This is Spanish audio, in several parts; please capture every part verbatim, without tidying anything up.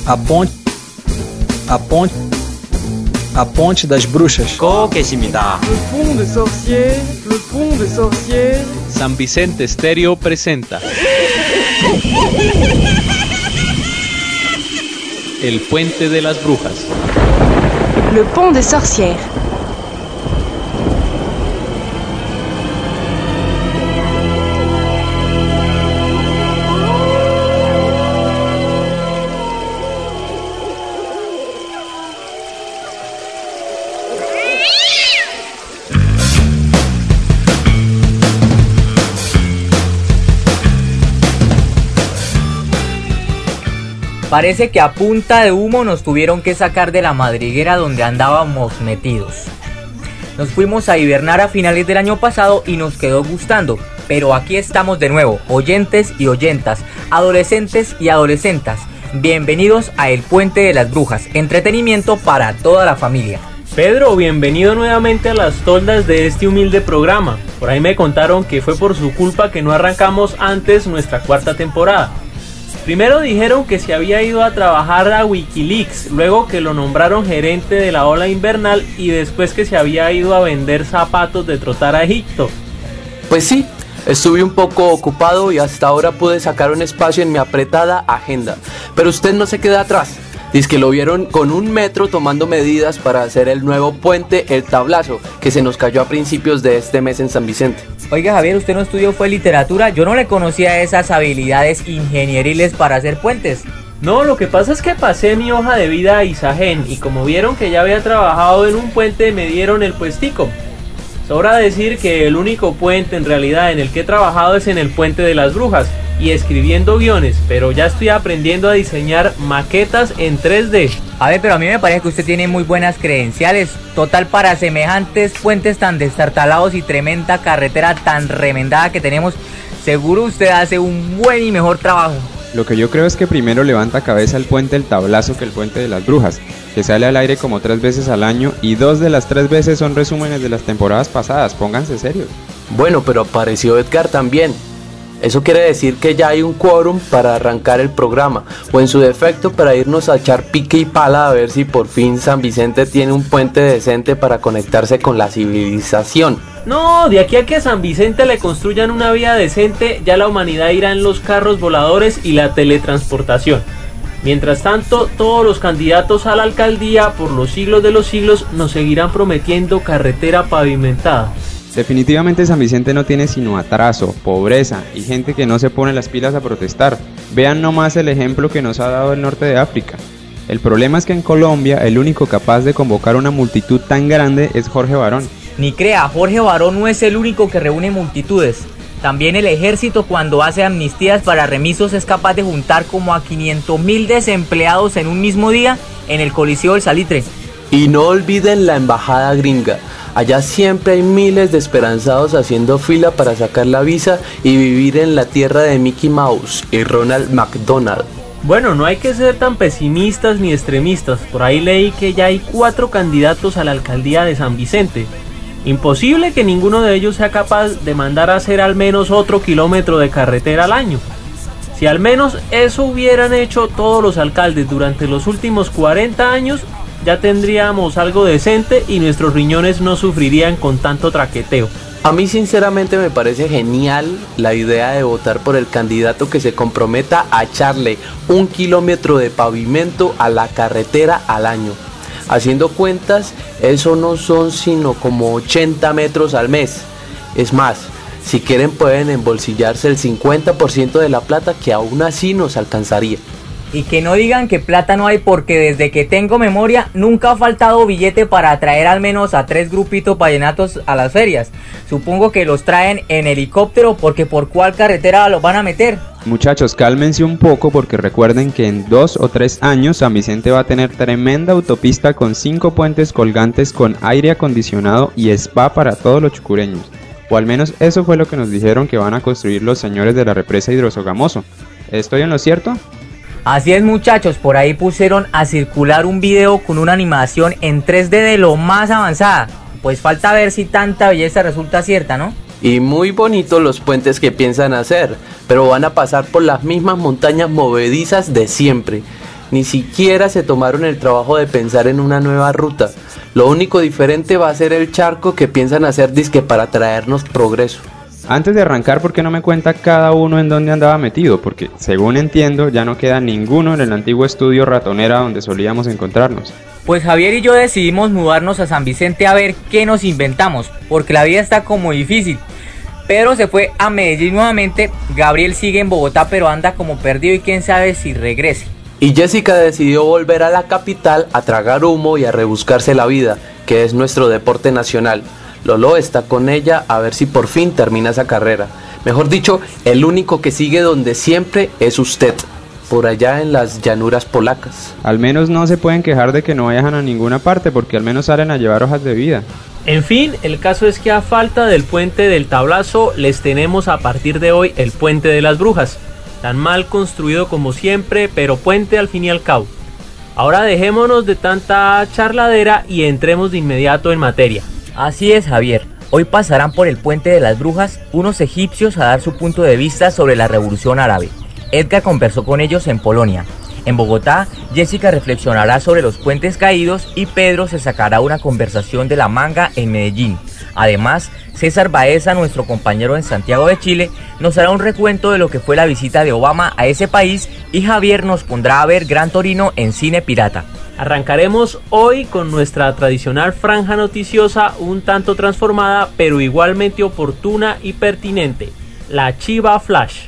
A ponte, a ponte, a ponte das bruxas. 고개십니다. Le pont des sorcières, le pont des sorcières. San Vicente Stereo presenta El Puente de las Brujas. Le pont des sorcières. Parece que a punta de humo nos tuvieron que sacar de la madriguera donde andábamos metidos. Nos fuimos a hibernar a finales del año pasado y nos quedó gustando, pero aquí estamos de nuevo, oyentes y oyentas, adolescentes y adolescentas. Bienvenidos a El Puente de las Brujas, entretenimiento para toda la familia. Pedro, bienvenido nuevamente a las toldas de este humilde programa. Por ahí me contaron que fue por su culpa que no arrancamos antes nuestra cuarta temporada. Primero dijeron que se había ido a trabajar a Wikileaks, luego que lo nombraron gerente de la ola invernal y después que se había ido a vender zapatos de trotar a Egipto. Pues sí, estuve un poco ocupado y hasta ahora pude sacar un espacio en mi apretada agenda. Pero usted no se queda atrás. Dice que lo vieron con un metro tomando medidas para hacer el nuevo puente El Tablazo, que se nos cayó a principios de este mes en San Vicente. Oiga Javier, usted no estudió fue literatura, yo no le conocía esas habilidades ingenieriles para hacer puentes. No, lo que pasa es que pasé mi hoja de vida a Isagen y como vieron que ya había trabajado en un puente me dieron el puestico. Sobra decir que el único puente en realidad en el que he trabajado es en el Puente de las Brujas y escribiendo guiones, pero ya estoy aprendiendo a diseñar maquetas en tres D. A ver, pero a mí me parece que usted tiene muy buenas credenciales. Total, para semejantes puentes tan destartalados y tremenda carretera tan remendada que tenemos, seguro usted hace un buen y mejor trabajo. Lo que yo creo es que primero levanta cabeza el puente El Tablazo que el Puente de las Brujas, que sale al aire como tres veces al año y dos de las tres veces son resúmenes de las temporadas pasadas, pónganse serios. Bueno, pero apareció Edgar también. Eso quiere decir que ya hay un quórum para arrancar el programa, o en su defecto para irnos a echar pique y pala a ver si por fin San Vicente tiene un puente decente para conectarse con la civilización. No, de aquí a que a San Vicente le construyan una vía decente, ya la humanidad irá en los carros voladores y la teletransportación. Mientras tanto, todos los candidatos a la alcaldía por los siglos de los siglos nos seguirán prometiendo carretera pavimentada. Definitivamente San Vicente no tiene sino atraso, pobreza y gente que no se pone las pilas a protestar. Vean nomás el ejemplo que nos ha dado el norte de África. El problema es que en Colombia el único capaz de convocar una multitud tan grande es Jorge Barón. Ni crea, Jorge Barón no es el único que reúne multitudes. También el ejército, cuando hace amnistías para remisos, es capaz de juntar como a quinientos mil desempleados en un mismo día en el Coliseo del Salitre. Y no olviden la embajada gringa. Allá siempre hay miles de esperanzados haciendo fila para sacar la visa y vivir en la tierra de Mickey Mouse y Ronald McDonald. Bueno, no hay que ser tan pesimistas ni extremistas. Por ahí leí que ya hay cuatro candidatos a la alcaldía de San Vicente. Imposible que ninguno de ellos sea capaz de mandar a hacer al menos otro kilómetro de carretera al año. Si al menos eso hubieran hecho todos los alcaldes durante los últimos cuarenta años, ya tendríamos algo decente y nuestros riñones no sufrirían con tanto traqueteo. A mí sinceramente me parece genial la idea de votar por el candidato que se comprometa a echarle un kilómetro de pavimento a la carretera al año. Haciendo cuentas, eso no son sino como ochenta metros al mes. Es más, si quieren pueden embolsillarse el cincuenta por ciento de la plata que aún así nos alcanzaría. Y que no digan que plata no hay, porque desde que tengo memoria nunca ha faltado billete para atraer al menos a tres grupitos vallenatos a las ferias. Supongo que los traen en helicóptero, porque ¿por cuál carretera los van a meter? Muchachos, cálmense un poco porque recuerden que en dos o tres años San Vicente va a tener tremenda autopista con cinco puentes colgantes con aire acondicionado y spa para todos los chucureños. O al menos eso fue lo que nos dijeron que van a construir los señores de la represa Hidrosogamoso. ¿Estoy en lo cierto? Así es, muchachos, por ahí pusieron a circular un video con una animación en tres D de lo más avanzada. Pues falta ver si tanta belleza resulta cierta, ¿no? Y muy bonitos los puentes que piensan hacer, pero van a pasar por las mismas montañas movedizas de siempre. Ni siquiera se tomaron el trabajo de pensar en una nueva ruta. Lo único diferente va a ser el charco que piensan hacer disque para traernos progreso. Antes de arrancar, ¿por qué no me cuenta cada uno en dónde andaba metido? Porque, según entiendo, ya no queda ninguno en el antiguo estudio Ratonera donde solíamos encontrarnos. Pues Javier y yo decidimos mudarnos a San Vicente a ver qué nos inventamos, porque la vida está como difícil. Pedro se fue a Medellín nuevamente, Gabriel sigue en Bogotá pero anda como perdido y quién sabe si regrese. Y Jessica decidió volver a la capital a tragar humo y a rebuscarse la vida, que es nuestro deporte nacional. Lolo está con ella a ver si por fin termina esa carrera. Mejor dicho, el único que sigue donde siempre es usted, por allá en las llanuras polacas. Al menos no se pueden quejar de que no viajan a ninguna parte, porque al menos salen a llevar hojas de vida. En fin, el caso es que a falta del puente del Tablazo, les tenemos a partir de hoy el puente de las Brujas. Tan mal construido como siempre, pero puente al fin y al cabo. Ahora dejémonos de tanta charladera y entremos de inmediato en materia. Así es, Javier. Hoy pasarán por el puente de las Brujas unos egipcios a dar su punto de vista sobre la revolución árabe. Edgar conversó con ellos en Polonia. En Bogotá, Jessica reflexionará sobre los puentes caídos y Pedro se sacará una conversación de la manga en Medellín. Además, César Baeza, nuestro compañero en Santiago de Chile, nos hará un recuento de lo que fue la visita de Obama a ese país y Javier nos pondrá a ver Gran Torino en Cine Pirata. Arrancaremos hoy con nuestra tradicional franja noticiosa un tanto transformada pero igualmente oportuna y pertinente, la Chiva Flash.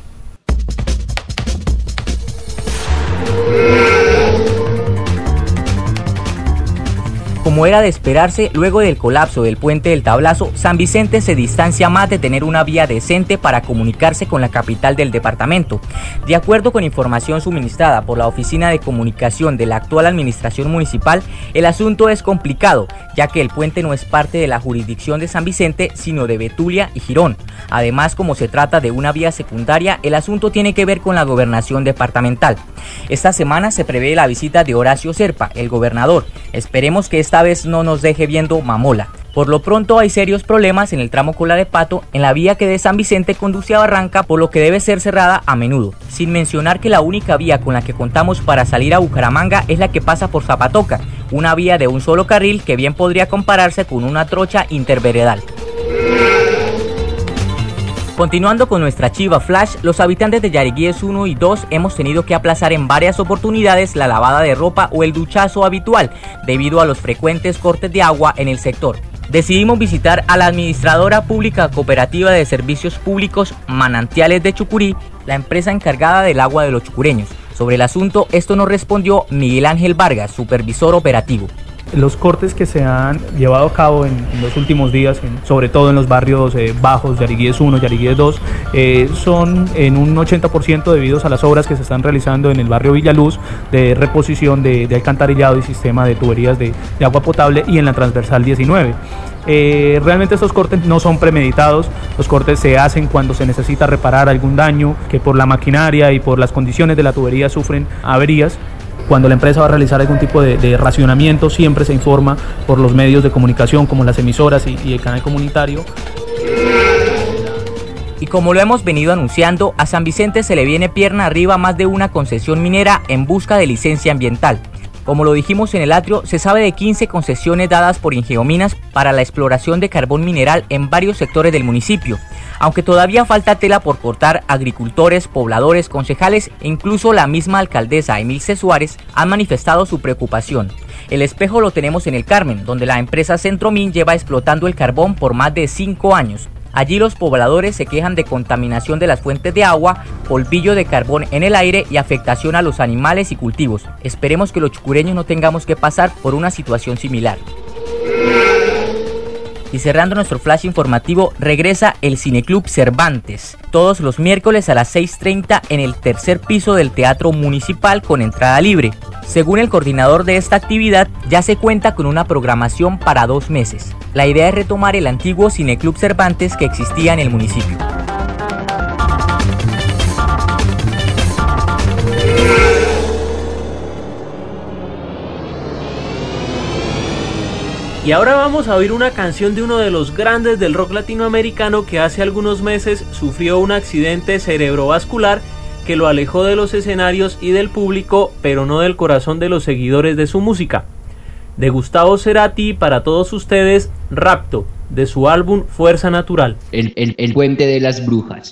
Como era de esperarse, luego del colapso del puente del Tablazo, San Vicente se distancia más de tener una vía decente para comunicarse con la capital del departamento. De acuerdo con información suministrada por la Oficina de Comunicación de la actual administración municipal, el asunto es complicado, ya que el puente no es parte de la jurisdicción de San Vicente, sino de Betulia y Girón. Además, como se trata de una vía secundaria, el asunto tiene que ver con la gobernación departamental. Esta semana se prevé la visita de Horacio Serpa, el gobernador. Esperemos que esta vez no nos deje viendo mamola. Por lo pronto hay serios problemas en el tramo Cola de Pato, en la vía que de San Vicente conduce a Barranca, por lo que debe ser cerrada a menudo. Sin mencionar que la única vía con la que contamos para salir a Bucaramanga es la que pasa por Zapatoca, una vía de un solo carril que bien podría compararse con una trocha interveredal. Continuando con nuestra Chiva Flash, los habitantes de Yariguíes uno y dos hemos tenido que aplazar en varias oportunidades la lavada de ropa o el duchazo habitual, debido a los frecuentes cortes de agua en el sector. Decidimos visitar a la administradora pública cooperativa de servicios públicos Manantiales de Chucurí, la empresa encargada del agua de los chucureños. Sobre el asunto, esto nos respondió Miguel Ángel Vargas, supervisor operativo. Los cortes que se han llevado a cabo en, en los últimos días, en, sobre todo en los barrios eh, bajos, Yariguíes uno, Yariguíes dos, eh, son en un ochenta por ciento debidos a las obras que se están realizando en el barrio Villaluz de reposición de, de alcantarillado y sistema de tuberías de, de agua potable y en la transversal diecinueve. Eh, realmente estos cortes no son premeditados, los cortes se hacen cuando se necesita reparar algún daño que por la maquinaria y por las condiciones de la tubería sufren averías. Cuando la empresa va a realizar algún tipo de, de racionamiento, siempre se informa por los medios de comunicación como las emisoras y, y el canal comunitario. Y como lo hemos venido anunciando, a San Vicente se le viene pierna arriba más de una concesión minera en busca de licencia ambiental. Como lo dijimos en el atrio, se sabe de quince concesiones dadas por Ingeominas para la exploración de carbón mineral en varios sectores del municipio. Aunque todavía falta tela por cortar, agricultores, pobladores, concejales e incluso la misma alcaldesa Emilce Suárez han manifestado su preocupación. El espejo lo tenemos en el Carmen, donde la empresa Centromin lleva explotando el carbón por más de cinco años. Allí los pobladores se quejan de contaminación de las fuentes de agua, polvillo de carbón en el aire y afectación a los animales y cultivos. Esperemos que los chucureños no tengamos que pasar por una situación similar. Y cerrando nuestro flash informativo, regresa el Cineclub Cervantes, todos los miércoles a las seis treinta en el tercer piso del Teatro Municipal con entrada libre. Según el coordinador de esta actividad, ya se cuenta con una programación para dos meses. La idea es retomar el antiguo Cineclub Cervantes que existía en el municipio. Y ahora vamos a oír una canción de uno de los grandes del rock latinoamericano que hace algunos meses sufrió un accidente cerebrovascular que lo alejó de los escenarios y del público, pero no del corazón de los seguidores de su música. De Gustavo Cerati, para todos ustedes, Rapto, de su álbum Fuerza Natural. El, el, el puente de las brujas.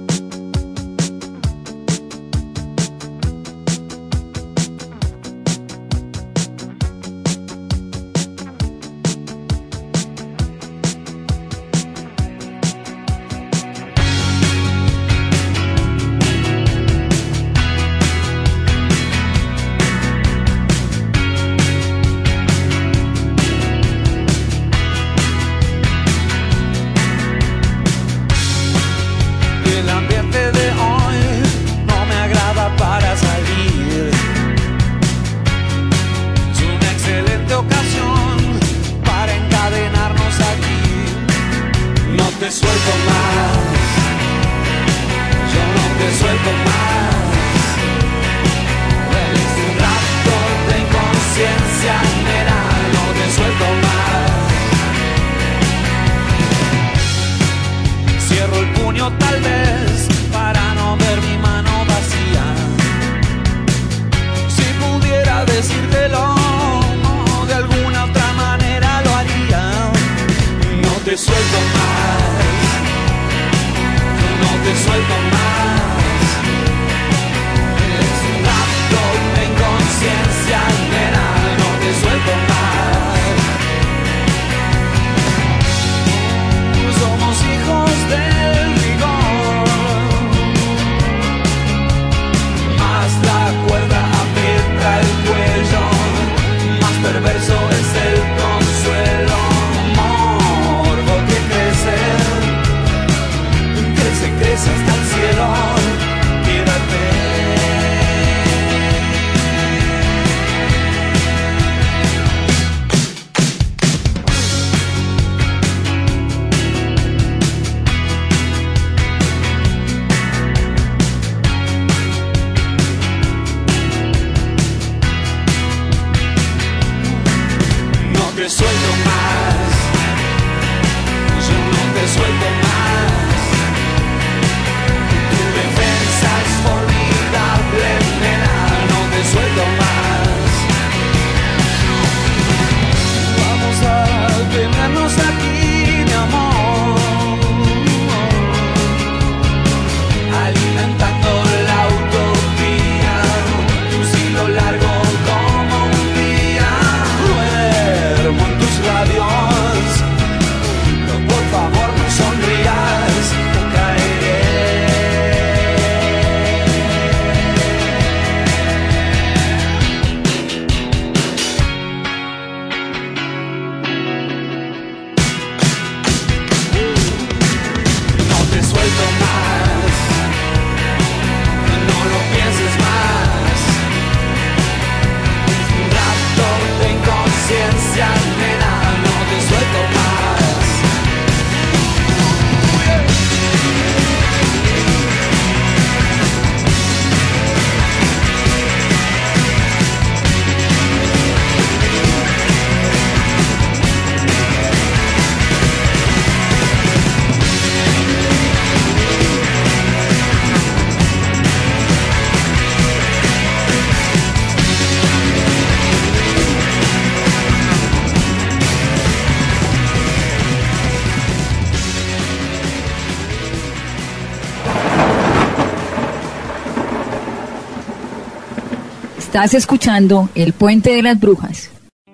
Estás escuchando El Puente de las Brujas.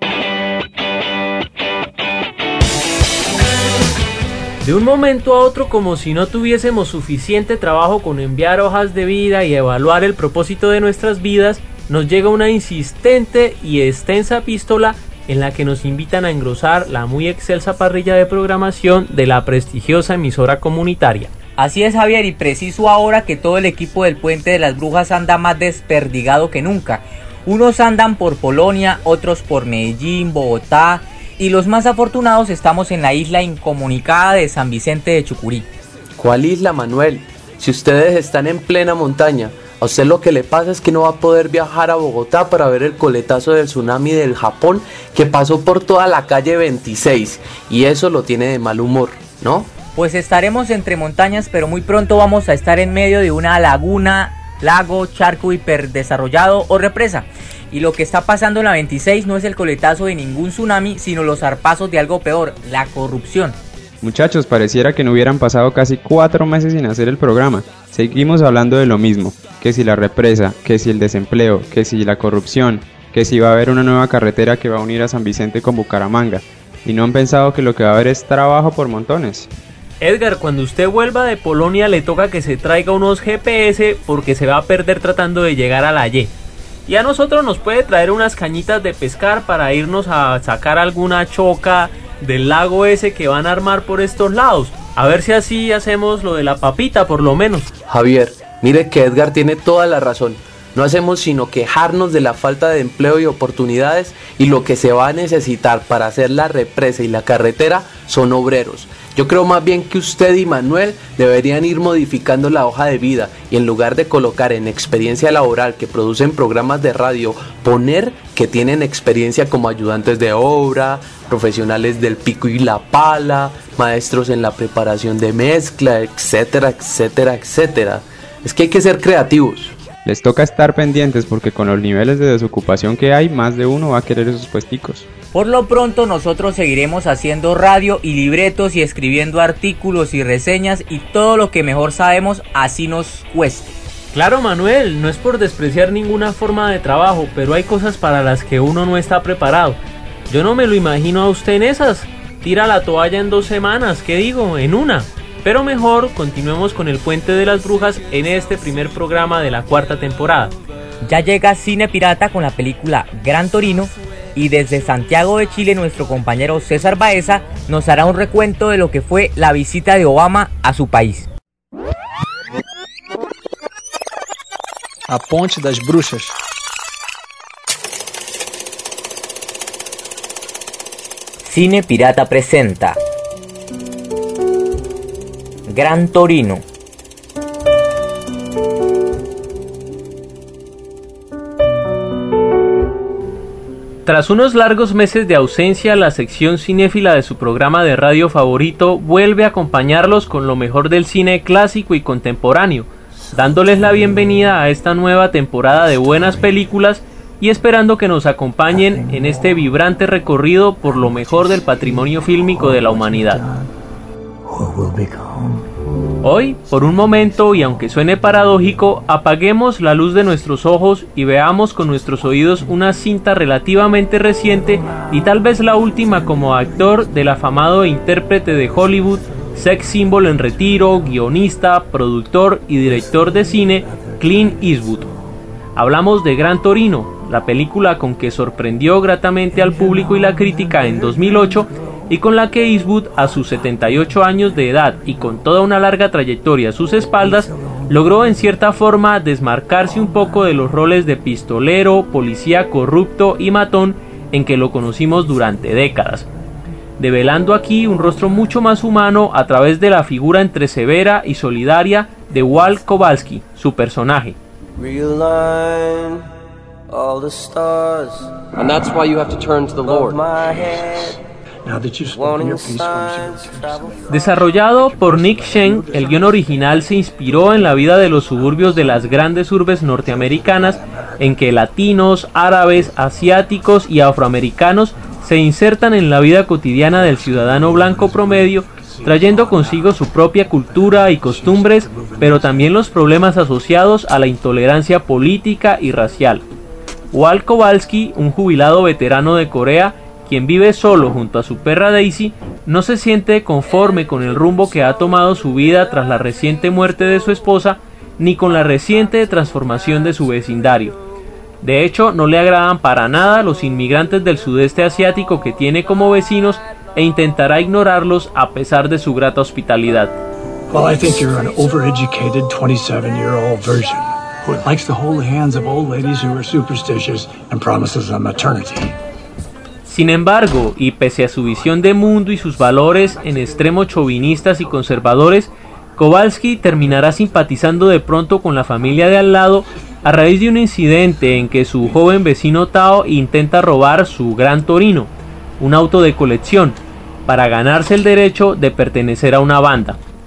De un momento a otro, como si no tuviésemos suficiente trabajo con enviar hojas de vida y evaluar el propósito de nuestras vidas, nos llega una insistente y extensa epístola en la que nos invitan a engrosar la muy excelsa parrilla de programación de la prestigiosa emisora comunitaria. Así es, Javier, y preciso ahora que todo el equipo del Puente de las Brujas anda más desperdigado que nunca. Unos andan por Polonia, otros por Medellín, Bogotá, y los más afortunados estamos en la isla incomunicada de San Vicente de Chucurí. ¿Cuál isla, Manuel? Si ustedes están en plena montaña, a usted lo que le pasa es que no va a poder viajar a Bogotá para ver el coletazo del tsunami del Japón que pasó por toda la calle veintiséis, y eso lo tiene de mal humor, ¿no? Pues estaremos entre montañas, pero muy pronto vamos a estar en medio de una laguna lago, charco hiperdesarrollado o represa. Y lo que está pasando en la veintiséis no es el coletazo de ningún tsunami, sino los zarpazos de algo peor, la corrupción. Muchachos, pareciera que no hubieran pasado casi cuatro meses sin hacer el programa. Seguimos hablando de lo mismo, que si la represa, que si el desempleo, que si la corrupción, que si va a haber una nueva carretera que va a unir a San Vicente con Bucaramanga. Y no han pensado que lo que va a haber es trabajo por montones. Edgar, cuando usted vuelva de Polonia le toca que se traiga unos G P S porque se va a perder tratando de llegar a la Y. Y a nosotros nos puede traer unas cañitas de pescar para irnos a sacar alguna choca del lago ese que van a armar por estos lados. A ver si así hacemos lo de la papita por lo menos. Javier, mire que Edgar tiene toda la razón. No hacemos sino quejarnos de la falta de empleo y oportunidades, y lo que se va a necesitar para hacer la represa y la carretera son obreros. Yo creo más bien que usted y Manuel deberían ir modificando la hoja de vida y en lugar de colocar en experiencia laboral que producen programas de radio, poner que tienen experiencia como ayudantes de obra, profesionales del pico y la pala, maestros en la preparación de mezcla, etcétera, etcétera, etcétera. Es que hay que ser creativos. Les toca estar pendientes porque con los niveles de desocupación que hay, más de uno va a querer esos puesticos. Por lo pronto nosotros seguiremos haciendo radio y libretos y escribiendo artículos y reseñas y todo lo que mejor sabemos, así nos cueste. Claro, Manuel, no es por despreciar ninguna forma de trabajo, pero hay cosas para las que uno no está preparado. Yo no me lo imagino a usted en esas. Tira la toalla en dos semanas, ¿qué digo? En una. Pero mejor continuemos con el Puente de las Brujas en este primer programa de la cuarta temporada. Ya llega Cine Pirata con la película Gran Torino y desde Santiago de Chile nuestro compañero César Baeza nos hará un recuento de lo que fue la visita de Obama a su país. A Ponte das Bruxas. Cine Pirata presenta Gran Torino. Tras unos largos meses de ausencia, la sección cinéfila de su programa de radio favorito vuelve a acompañarlos con lo mejor del cine clásico y contemporáneo, dándoles la bienvenida a esta nueva temporada de buenas películas y esperando que nos acompañen en este vibrante recorrido por lo mejor del patrimonio fílmico de la humanidad. Hoy, por un momento, y aunque suene paradójico, apaguemos la luz de nuestros ojos y veamos con nuestros oídos una cinta relativamente reciente y tal vez la última como actor del afamado e intérprete de Hollywood, sex symbol en retiro, guionista, productor y director de cine, Clint Eastwood. Hablamos de Gran Torino, la película con que sorprendió gratamente al público y la crítica en dos mil ocho y con la que Eastwood, a sus setenta y ocho años de edad y con toda una larga trayectoria a sus espaldas, logró en cierta forma desmarcarse un poco de los roles de pistolero, policía corrupto y matón en que lo conocimos durante décadas, develando aquí un rostro mucho más humano a través de la figura entre severa y solidaria de Walt Kowalski, su personaje. Realign all the stars. And that's why you have to turn to the Lord. Desarrollado por Nick Shen, el guion original se inspiró en la vida de los suburbios de las grandes urbes norteamericanas, en que latinos, árabes, asiáticos y afroamericanos se insertan en la vida cotidiana del ciudadano blanco promedio, trayendo consigo su propia cultura y costumbres, pero también los problemas asociados a la intolerancia política y racial. Walt Kowalski, un jubilado veterano de Corea, quien vive solo junto a su perra Daisy, no se siente conforme con el rumbo que ha tomado su vida tras la reciente muerte de su esposa, ni con la reciente transformación de su vecindario. De hecho, no le agradan para nada los inmigrantes del sudeste asiático que tiene como vecinos e intentará ignorarlos a pesar de su grata hospitalidad. Well, I think you're an overeducated twenty-seven-year-old virgin who likes to hold the hands of old ladies who are superstitious and promises them eternity. Sin embargo, y pese a su visión de mundo y sus valores en extremo chauvinistas y conservadores, Kowalski terminará simpatizando de pronto con la familia de al lado a raíz de un incidente en que su joven vecino Tao intenta robar su Gran Torino, un auto de colección, para ganarse el derecho de pertenecer a una banda.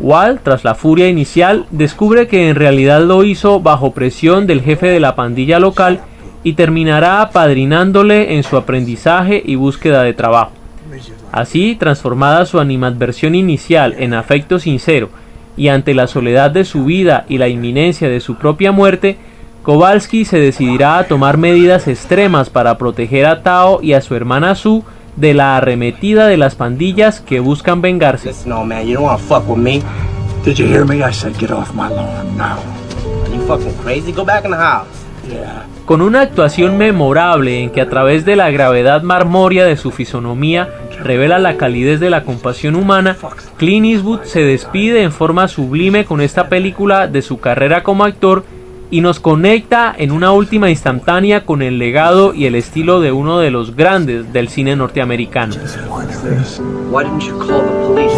Walt, tras la furia inicial, descubre que en realidad lo hizo bajo presión del jefe de la pandilla local y terminará apadrinándole en su aprendizaje y búsqueda de trabajo. Así, transformada su animadversión inicial en afecto sincero y ante la soledad de su vida y la inminencia de su propia muerte, Kowalski se decidirá a tomar medidas extremas para proteger a Tao y a su hermana Sue de la arremetida de las pandillas que buscan vengarse. No, man, you don't want to fuck with me. Did you hear me? I said get off my lawn now. Are you fucking crazy? Go back in the house. Yeah. Con una actuación memorable en que a través de la gravedad marmórea de su fisonomía revela la calidez de la compasión humana, Clint Eastwood se despide en forma sublime con esta película de su carrera como actor y nos conecta en una última instantánea con el legado y el estilo de uno de los grandes del cine norteamericano. Why didn't you call the police?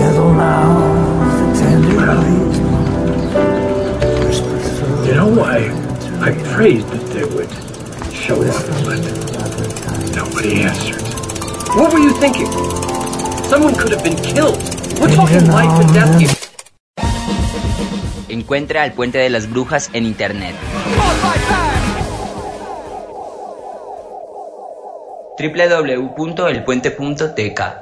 You know why? I prayed that they would show up, but nobody answered. What were you thinking? Someone could have been killed. We're talking life and death here. Encuentra el Puente de las Brujas en internet. doble u doble u doble u punto el puente punto t k.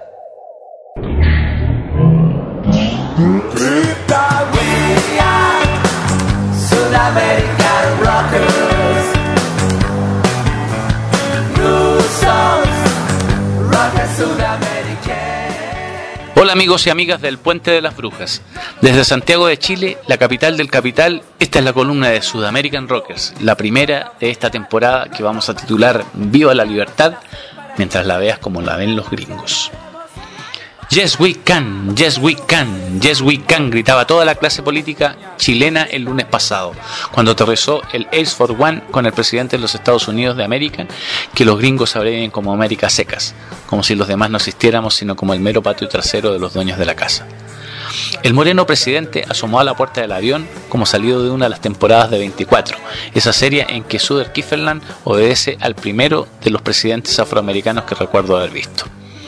Hola amigos y amigas del Puente de las Brujas. Desde Santiago de Chile, la capital del capital, esta es la columna de Sudamerican Rockers, la primera de esta temporada que vamos a titular Viva la Libertad, mientras la veas como la ven los gringos. Yes we can, yes we can, yes we can, gritaba toda la clase política chilena el lunes pasado, cuando aterrizó el Air Force One con el presidente de los Estados Unidos de América, que los gringos abrevian como Américas secas, como si los demás no existiéramos sino como el mero patio trasero de los dueños de la casa. El moreno presidente asomó a la puerta del avión como salido de una de las temporadas de veinticuatro, esa serie en que Sutherland obedece al primero de los presidentes afroamericanos que recuerdo haber visto.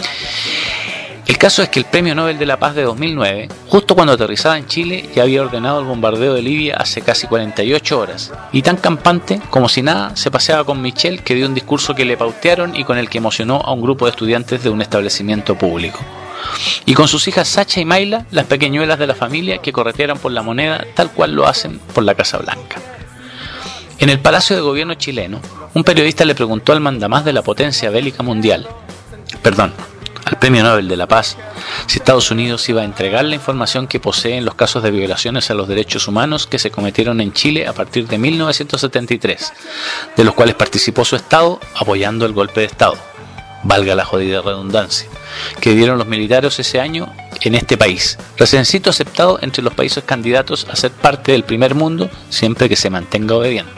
El caso es que el Premio Nobel de la Paz de dos mil nueve, justo cuando aterrizaba en Chile, ya había ordenado el bombardeo de Libia hace casi cuarenta y ocho horas, y tan campante como si nada se paseaba con Michelle, que dio un discurso que le pautearon y con el que emocionó a un grupo de estudiantes de un establecimiento público. Y con sus hijas Sacha y Mayla, las pequeñuelas de la familia que corretearon por la moneda tal cual lo hacen por la Casa Blanca. En el Palacio de Gobierno chileno, un periodista le preguntó al mandamás de la potencia bélica mundial, perdón, al Premio Nobel de la Paz, si Estados Unidos iba a entregar la información que posee en los casos de violaciones a los derechos humanos que se cometieron en Chile a partir de mil novecientos setenta y tres, de los cuales participó su Estado apoyando el golpe de Estado, valga la jodida redundancia, que dieron los militares ese año en este país, reciencito aceptado entre los países candidatos a ser parte del primer mundo siempre que se mantenga obediente.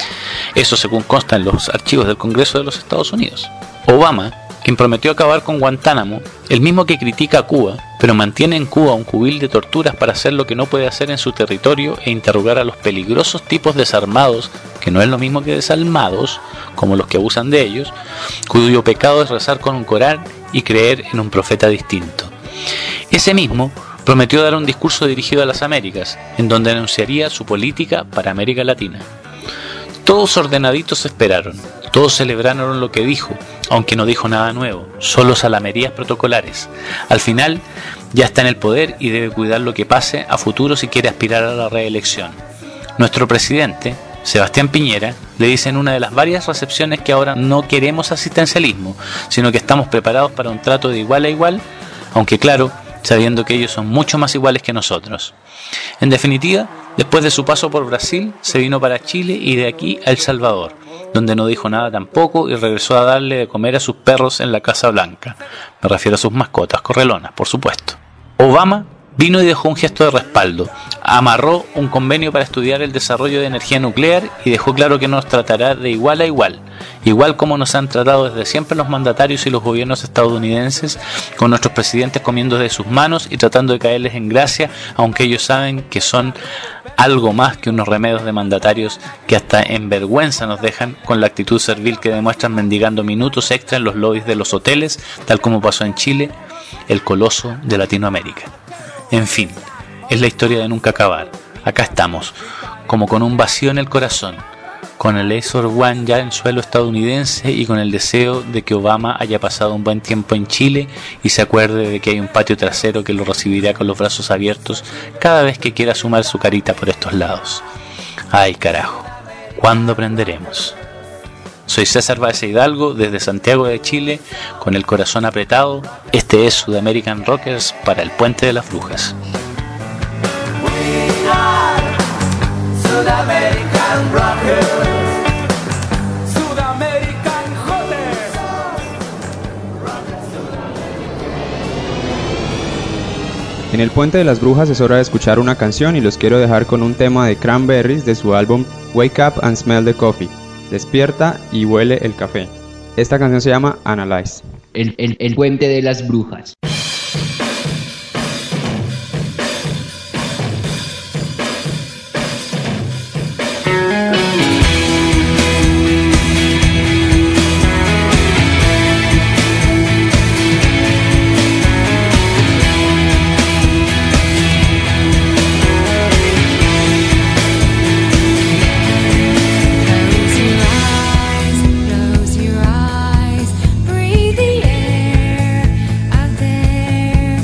Eso según consta en los archivos del Congreso de los Estados Unidos. Obama, quien prometió acabar con Guantánamo, el mismo que critica a Cuba, pero mantiene en Cuba un cubil de torturas para hacer lo que no puede hacer en su territorio e interrogar a los peligrosos tipos desarmados, que no es lo mismo que desalmados, como los que abusan de ellos, cuyo pecado es rezar con un Corán y creer en un profeta distinto. Ese mismo prometió dar un discurso dirigido a las Américas, en donde anunciaría su política para América Latina. Todos ordenaditos esperaron, todos celebraron lo que dijo, aunque no dijo nada nuevo, solo salamerías protocolares. Al final, ya está en el poder y debe cuidar lo que pase a futuro si quiere aspirar a la reelección. Nuestro presidente, Sebastián Piñera, le dice en una de las varias recepciones que ahora no queremos asistencialismo, sino que estamos preparados para un trato de igual a igual, aunque claro, sabiendo que ellos son mucho más iguales que nosotros. En definitiva, después de su paso por Brasil, se vino para Chile y de aquí a El Salvador, donde no dijo nada tampoco y regresó a darle de comer a sus perros en la Casa Blanca. Me refiero a sus mascotas correlonas, por supuesto. Obama vino y dejó un gesto de respaldo, amarró un convenio para estudiar el desarrollo de energía nuclear y dejó claro que nos tratará de igual a igual, igual como nos han tratado desde siempre los mandatarios y los gobiernos estadounidenses, con nuestros presidentes comiendo de sus manos y tratando de caerles en gracia, aunque ellos saben que son algo más que unos remedios de mandatarios que hasta en vergüenza nos dejan con la actitud servil que demuestran mendigando minutos extra en los lobbies de los hoteles, tal como pasó en Chile, el coloso de Latinoamérica. En fin, es la historia de nunca acabar. Acá estamos, como con un vacío en el corazón, con el Air Force One ya en suelo estadounidense y con el deseo de que Obama haya pasado un buen tiempo en Chile y se acuerde de que hay un patio trasero que lo recibirá con los brazos abiertos cada vez que quiera asomar su carita por estos lados. Ay carajo, ¿cuándo aprenderemos? Soy César Baeza Hidalgo desde Santiago de Chile, con el corazón apretado. Este es Sudamerican Rockers para el Puente de las Brujas. Sudamerican Rockers, Sudamerican Hotters. En el Puente de las Brujas es hora de escuchar una canción y los quiero dejar con un tema de Cranberries de su álbum Wake Up and Smell the Coffee. Despierta y huele el café. Esta canción se llama Analyze. El, el, el Puente de las Brujas. Breathe the air out there.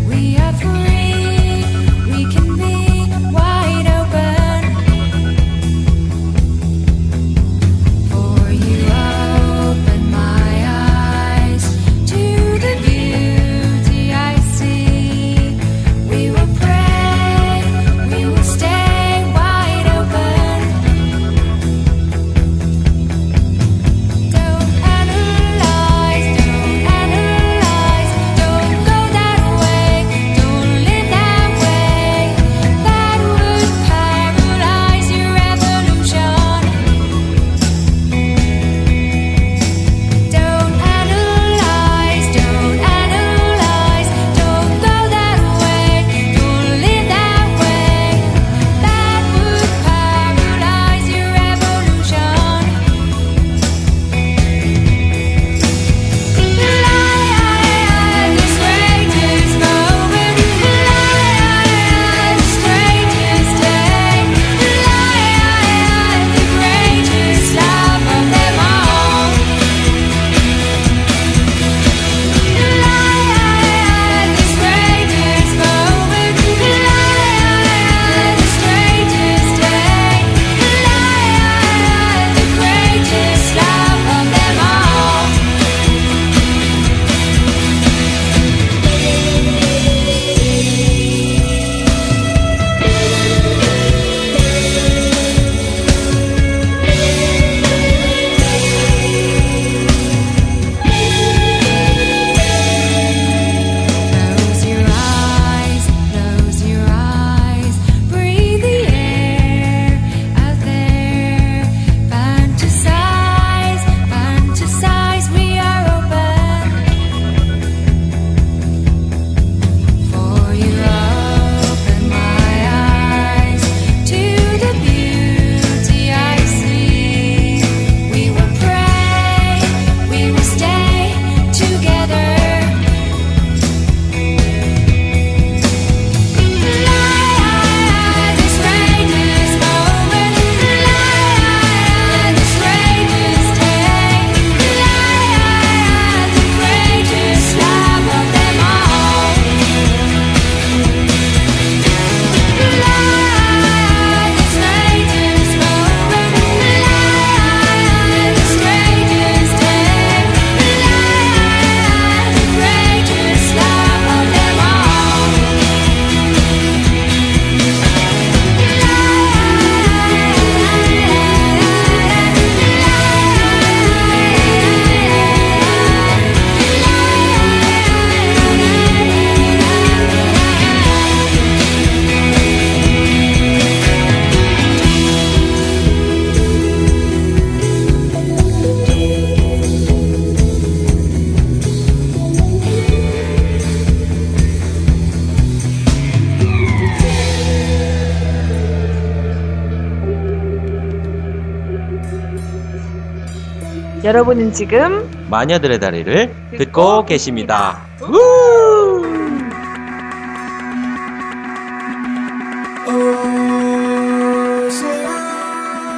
여러분은 지금 마녀들의 다리를 듣고 계십니다.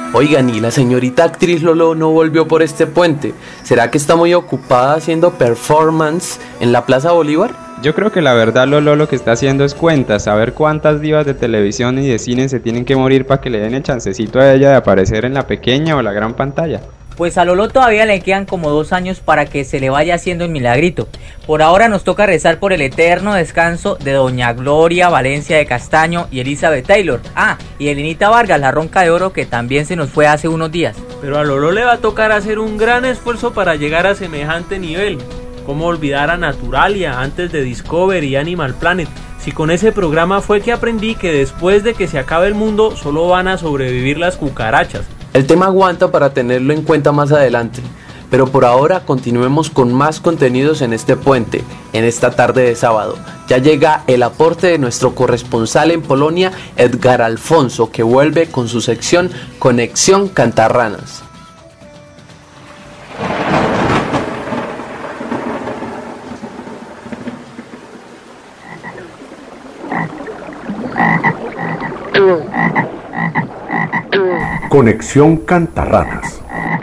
Oigan, ¿y la señorita actriz Lolo no volvió por este puente? ¿Será que está muy ocupada haciendo performance en la Plaza Bolívar? Yo creo que la verdad Lolo lo que está haciendo es cuentas, saber cuántas divas de televisión y de cine se tienen que morir para que le den el chancecito a ella de aparecer en la pequeña o la gran pantalla. Pues a Lolo todavía le quedan como dos años para que se le vaya haciendo el milagrito. Por ahora nos toca rezar por el eterno descanso de doña Gloria Valencia de Castaño y Elizabeth Taylor. Ah, y Elenita Vargas, la ronca de oro, que también se nos fue hace unos días. Pero a Lolo le va a tocar hacer un gran esfuerzo para llegar a semejante nivel. ¿Cómo olvidar a Naturalia antes de Discovery y Animal Planet? Si con ese programa fue que aprendí que después de que se acabe el mundo solo van a sobrevivir las cucarachas. El tema aguanta para tenerlo en cuenta más adelante, pero por ahora continuemos con más contenidos en este puente, en esta tarde de sábado. Ya llega el aporte de nuestro corresponsal en Polonia, Edgar Alfonso, que vuelve con su sección Conexión Cantarranas. Conexión Cantarranas.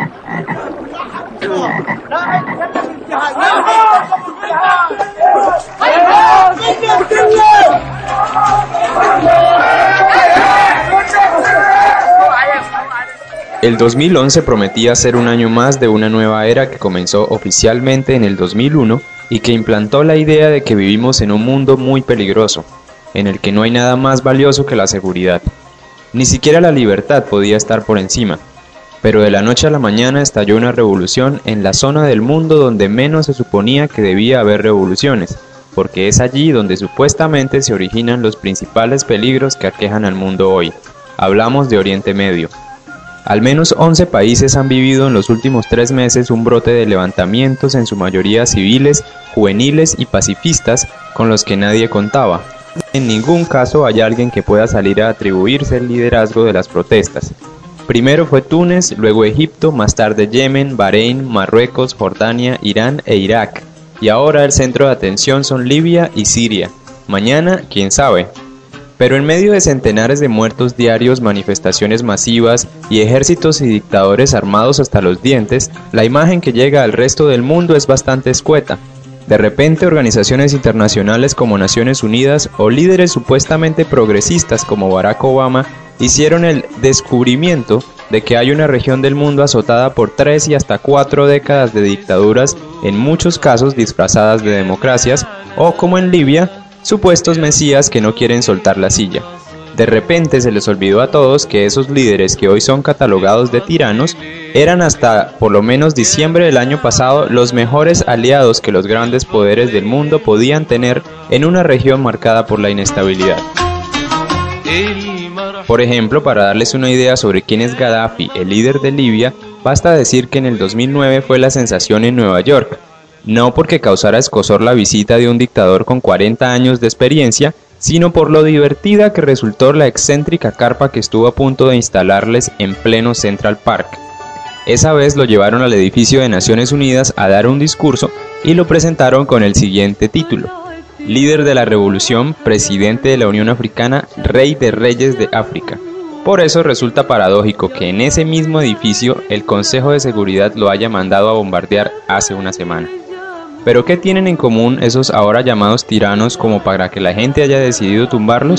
El dos mil once prometía ser un año más de una nueva era que comenzó oficialmente en el dos mil uno y que implantó la idea de que vivimos en un mundo muy peligroso, en el que no hay nada más valioso que la seguridad. Ni siquiera la libertad podía estar por encima, pero de la noche a la mañana estalló una revolución en la zona del mundo donde menos se suponía que debía haber revoluciones, porque es allí donde supuestamente se originan los principales peligros que aquejan al mundo hoy. Hablamos de Oriente Medio. Al menos once países han vivido en los últimos tres meses un brote de levantamientos, en su mayoría civiles, juveniles y pacifistas, con los que nadie contaba. En ningún caso hay alguien que pueda salir a atribuirse el liderazgo de las protestas. Primero fue Túnez, luego Egipto, más tarde Yemen, Bahrein, Marruecos, Jordania, Irán e Irak. Y ahora el centro de atención son Libia y Siria. Mañana, quién sabe. Pero en medio de centenares de muertos diarios, manifestaciones masivas y ejércitos y dictadores armados hasta los dientes, la imagen que llega al resto del mundo es bastante escueta. De repente, organizaciones internacionales como Naciones Unidas o líderes supuestamente progresistas como Barack Obama hicieron el descubrimiento de que hay una región del mundo azotada por tres y hasta cuatro décadas de dictaduras, en muchos casos disfrazadas de democracias, o como en Libia, supuestos mesías que no quieren soltar la silla. De repente se les olvidó a todos que esos líderes que hoy son catalogados de tiranos eran hasta por lo menos diciembre del año pasado los mejores aliados que los grandes poderes del mundo podían tener en una región marcada por la inestabilidad. Por ejemplo, para darles una idea sobre quién es Gaddafi, el líder de Libia, basta decir que en el dos mil nueve fue la sensación en Nueva York, no porque causara escozor la visita de un dictador con cuarenta años de experiencia, sino por lo divertida que resultó la excéntrica carpa que estuvo a punto de instalarles en pleno Central Park. Esa vez lo llevaron al edificio de Naciones Unidas a dar un discurso y lo presentaron con el siguiente título: líder de la revolución, presidente de la Unión Africana, rey de reyes de África. Por eso resulta paradójico que en ese mismo edificio el Consejo de Seguridad lo haya mandado a bombardear hace una semana. ¿Pero qué tienen en común esos ahora llamados tiranos como para que la gente haya decidido tumbarlos?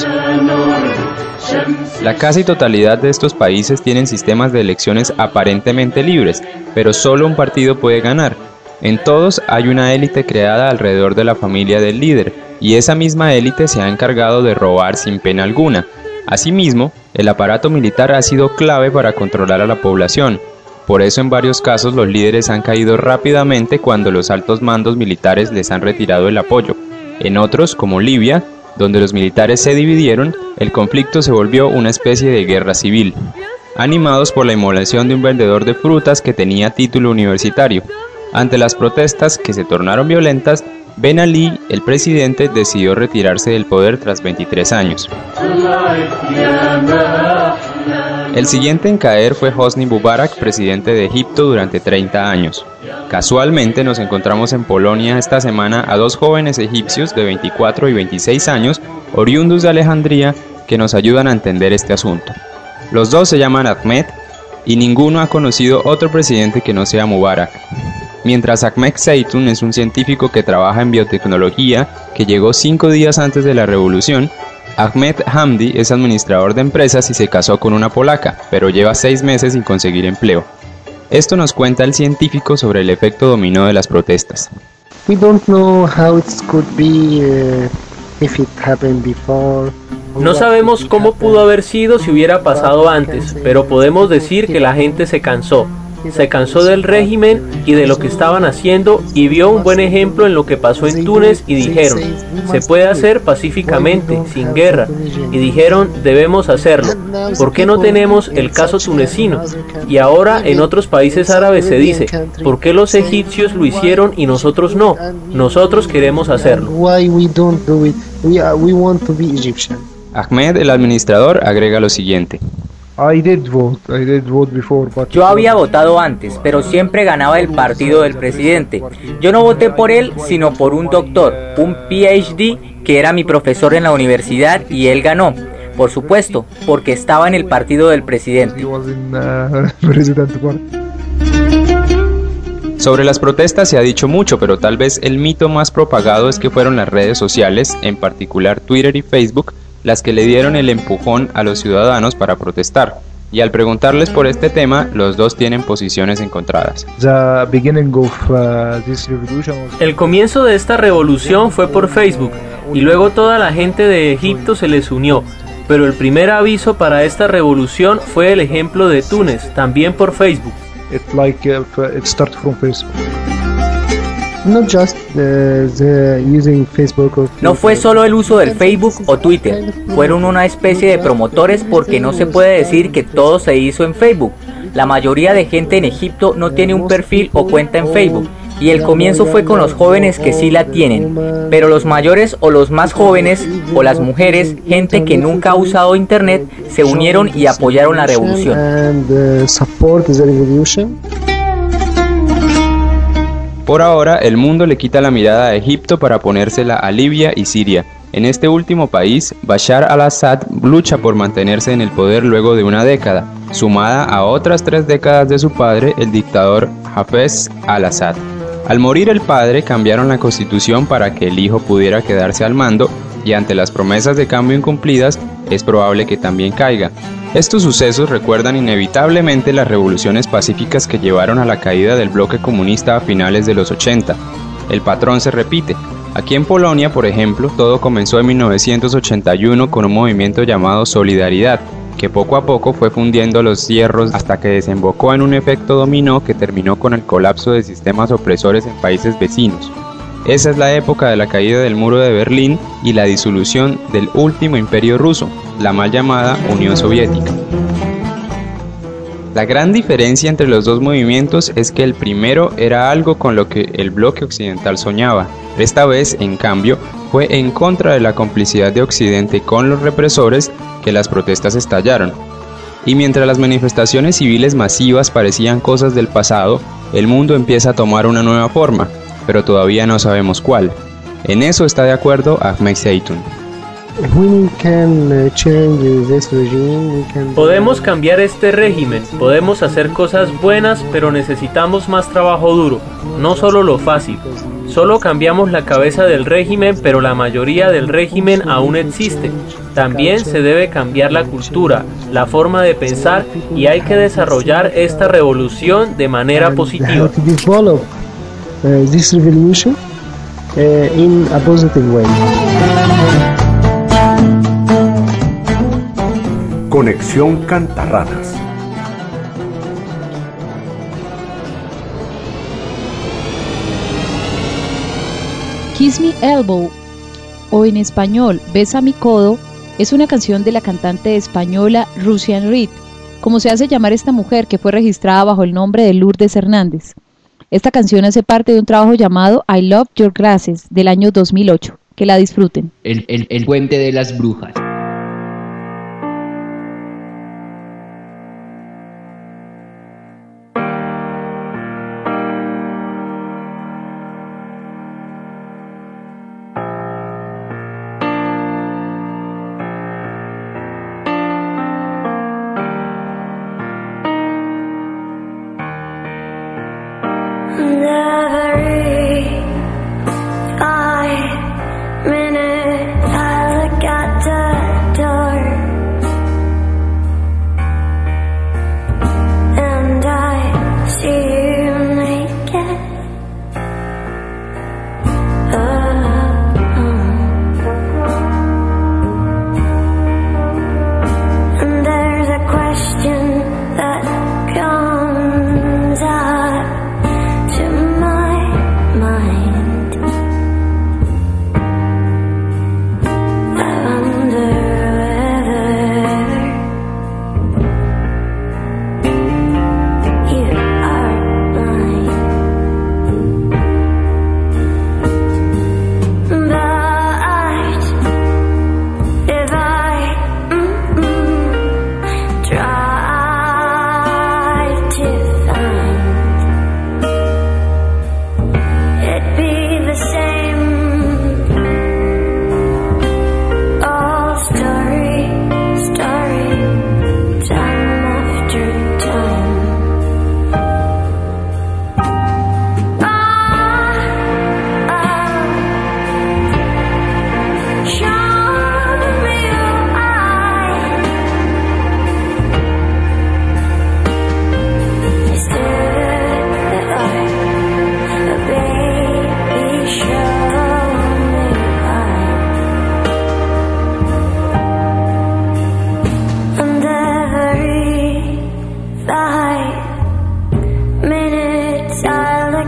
La casi totalidad de estos países tienen sistemas de elecciones aparentemente libres, pero solo un partido puede ganar. En todos hay una élite creada alrededor de la familia del líder, y esa misma élite se ha encargado de robar sin pena alguna. Asimismo, el aparato militar ha sido clave para controlar a la población. Por eso en varios casos los líderes han caído rápidamente cuando los altos mandos militares les han retirado el apoyo. En otros, como Libia, donde los militares se dividieron, el conflicto se volvió una especie de guerra civil, animados por la inmolación de un vendedor de frutas que tenía título universitario. Ante las protestas, que se tornaron violentas, Ben Ali, el presidente, decidió retirarse del poder tras veintitrés años. El siguiente en caer fue Hosni Mubarak, presidente de Egipto durante treinta años. Casualmente nos encontramos en Polonia esta semana a dos jóvenes egipcios de veinticuatro y veintiséis años, oriundos de Alejandría, que nos ayudan a entender este asunto. Los dos se llaman Ahmed, y ninguno ha conocido otro presidente que no sea Mubarak. Mientras Ahmed Zeytoun es un científico que trabaja en biotecnología, que llegó cinco días antes de la revolución, Ahmed Hamdi es administrador de empresas y se casó con una polaca, pero lleva seis meses sin conseguir empleo. Esto nos cuenta el científico sobre el efecto dominó de las protestas. We don't know how it could be uh, if it happened before. No sabemos cómo pudo haber sido si hubiera pasado antes, pero podemos decir que la gente se cansó. Se cansó del régimen y de lo que estaban haciendo y vio un buen ejemplo en lo que pasó en Túnez y dijeron, se puede hacer pacíficamente, sin guerra, y dijeron, debemos hacerlo. ¿Por qué no tenemos el caso tunecino? Y ahora en otros países árabes se dice, ¿por qué los egipcios lo hicieron y nosotros no? Nosotros queremos hacerlo. Why we don't do it? We, uh, we want to be Egyptian. Ahmed, el administrador, agrega lo siguiente. I did vote. I did vote before, but Yo había votado antes, pero siempre ganaba el partido del presidente. Yo no voté por él, sino por un doctor, un P H D, que era mi profesor en la universidad y él ganó. Por supuesto, porque estaba en el partido del presidente. Sobre las protestas se ha dicho mucho, pero tal vez el mito más propagado es que fueron las redes sociales, en particular Twitter y Facebook, las que le dieron el empujón a los ciudadanos para protestar. Y al preguntarles por este tema, los dos tienen posiciones encontradas. the beginning of uh, this revolution was El comienzo de esta revolución fue por Facebook y luego toda la gente de Egipto se les unió. Pero el primer aviso para esta revolución fue el ejemplo de Túnez, también por Facebook. it like uh, it started from Facebook. Not just uh, the using Facebook or No fue solo el uso del Facebook o Twitter, fueron una especie de promotores porque no se puede decir que todo se hizo en Facebook. La mayoría de gente en Egipto no tiene un perfil o cuenta en Facebook, y el comienzo fue con los jóvenes que sí la tienen, pero los mayores o los más jóvenes o las mujeres, gente que nunca ha usado internet, se unieron y apoyaron la revolución. and uh, support the revolution. Por ahora, el mundo le quita la mirada a Egipto para ponérsela a Libia y Siria. En este último país, Bashar al-Assad lucha por mantenerse en el poder luego de una década, sumada a otras tres décadas de su padre, el dictador Hafez al-Assad. Al morir el padre, cambiaron la constitución para que el hijo pudiera quedarse al mando, y ante las promesas de cambio incumplidas, es probable que también caiga. Estos sucesos recuerdan inevitablemente las revoluciones pacíficas que llevaron a la caída del bloque comunista a finales de los ochenta. El patrón se repite. Aquí en Polonia, por ejemplo, todo comenzó en mil novecientos ochenta y uno con un movimiento llamado Solidaridad, que poco a poco fue fundiendo los hierros hasta que desembocó en un efecto dominó que terminó con el colapso de sistemas opresores en países vecinos. Esa es la época de la caída del muro de Berlín y la disolución del último imperio ruso, la mal llamada Unión Soviética. La gran diferencia entre los dos movimientos es que el primero era algo con lo que el bloque occidental soñaba. Esta vez, en cambio, fue en contra de la complicidad de Occidente con los represores que las protestas estallaron. Y mientras las manifestaciones civiles masivas parecían cosas del pasado, el mundo empieza a tomar una nueva forma, pero todavía no sabemos cuál. En eso está de acuerdo Ahmed Zeytoun. We can uh, change this regime. We can Podemos cambiar este régimen, podemos hacer cosas buenas, pero necesitamos más trabajo duro, no solo lo fácil. Solo cambiamos la cabeza del régimen, pero la mayoría del régimen aún existe. También se debe cambiar la cultura, la forma de pensar, y hay que desarrollar esta revolución de manera positiva. to develop uh, this revolution uh, in a positive way. Conexión Cantarranas. Kiss Me Elbow, o en español Besa mi codo, es una canción de la cantante española Rusian Reed, como se hace llamar esta mujer que fue registrada bajo el nombre de Lourdes Hernández. Esta canción hace parte de un trabajo llamado I Love Your Glasses del año dos mil ocho. Que la disfruten. El, el, el puente de las brujas.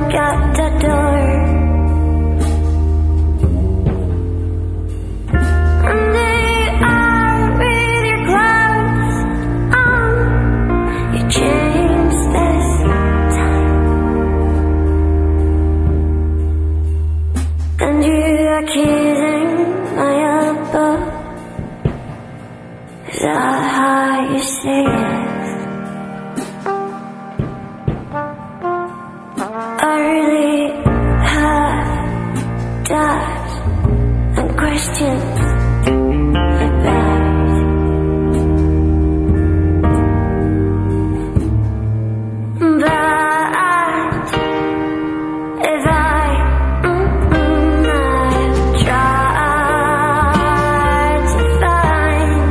look out the door. And they are with your clothes on. You changed this time. And you are kissing my elbow. Is that how you say it? I really have doubts and questions about but if I mm-mm, I've tried to find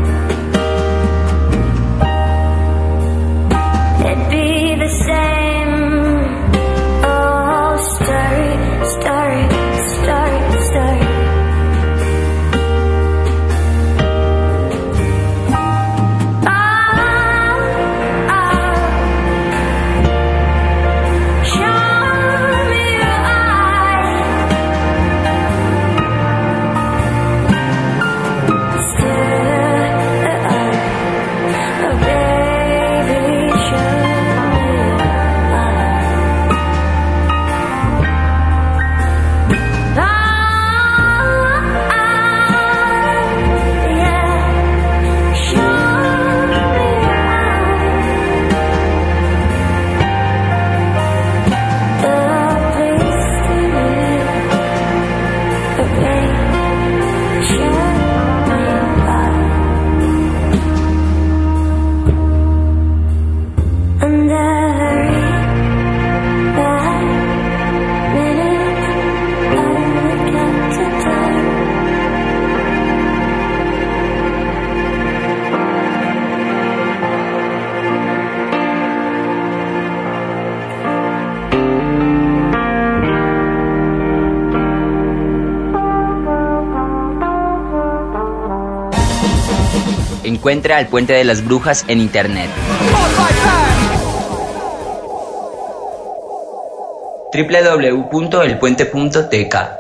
it'd be the same old story, story, story, story. Oh, oh. Show me your eyes. Still, oh, baby, show me your eyes. Oh, yeah, show me your eyes. Oh, please do it, oh, baby, show me your eyes. And every bad minute I look at the door. Encuentra el Puente de las Brujas en internet. doble u doble u doble u punto el puente punto t k.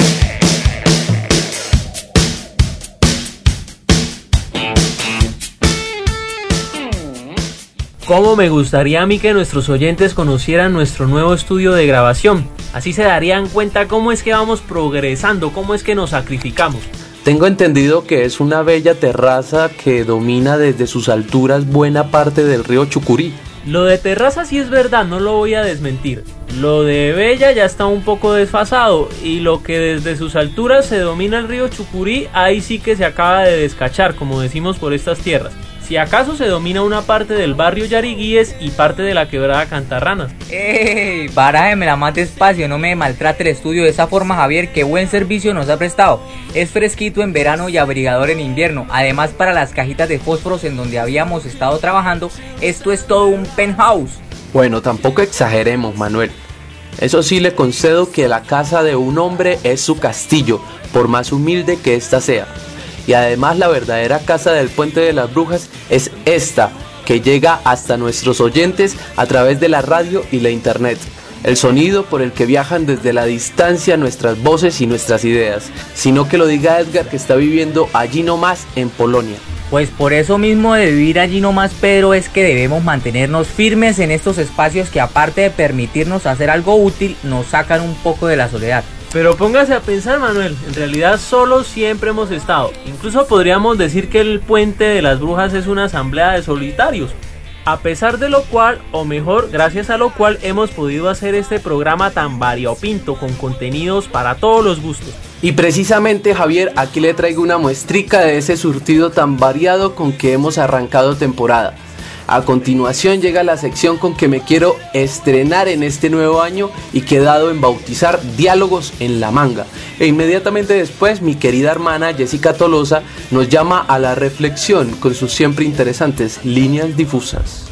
Cómo me gustaría a mí que nuestros oyentes conocieran nuestro nuevo estudio de grabación. Así se darían cuenta cómo es que vamos progresando, cómo es que nos sacrificamos. Tengo entendido que es una bella terraza que domina desde sus alturas buena parte del río Chucurí. Lo de terraza sí es verdad, no lo voy a desmentir. Lo de bella ya está un poco desfasado, y lo que desde sus alturas se domina el río Chucurí, ahí sí que se acaba de descachar, como decimos por estas tierras. Si acaso se domina una parte del barrio Yariguíes y parte de la quebrada Cantarranas. ¡Ey! Barájemela más despacio, no me maltrate el estudio de esa forma, Javier. Qué buen servicio nos ha prestado. Es fresquito en verano y abrigador en invierno. Además, para las cajitas de fósforos en donde habíamos estado trabajando, esto es todo un penthouse. Bueno, tampoco exageremos, Manuel. Eso sí, le concedo que la casa de un hombre es su castillo, por más humilde que ésta sea. Y además la verdadera casa del Puente de las Brujas es esta, que llega hasta nuestros oyentes a través de la radio y la internet. El sonido por el que viajan desde la distancia nuestras voces y nuestras ideas. Sino que lo diga Edgar, que está viviendo allí nomás en Polonia. Pues por eso mismo de vivir allí nomás, Pedro, es que debemos mantenernos firmes en estos espacios que, aparte de permitirnos hacer algo útil, nos sacan un poco de la soledad. Pero póngase a pensar, Manuel, en realidad solos siempre hemos estado. Incluso podríamos decir que el Puente de las Brujas es una asamblea de solitarios. A pesar de lo cual, o mejor, gracias a lo cual, hemos podido hacer este programa tan variopinto, con contenidos para todos los gustos. Y precisamente, Javier, aquí le traigo una muestrica de ese surtido tan variado con que hemos arrancado temporada. A continuación llega la sección con que me quiero estrenar en este nuevo año y que he dado en bautizar Diálogos en la Manga. E inmediatamente después mi querida hermana Jessica Tolosa nos llama a la reflexión con sus siempre interesantes líneas difusas.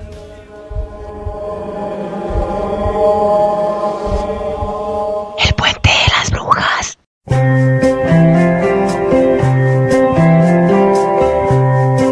El Puente de las Brujas.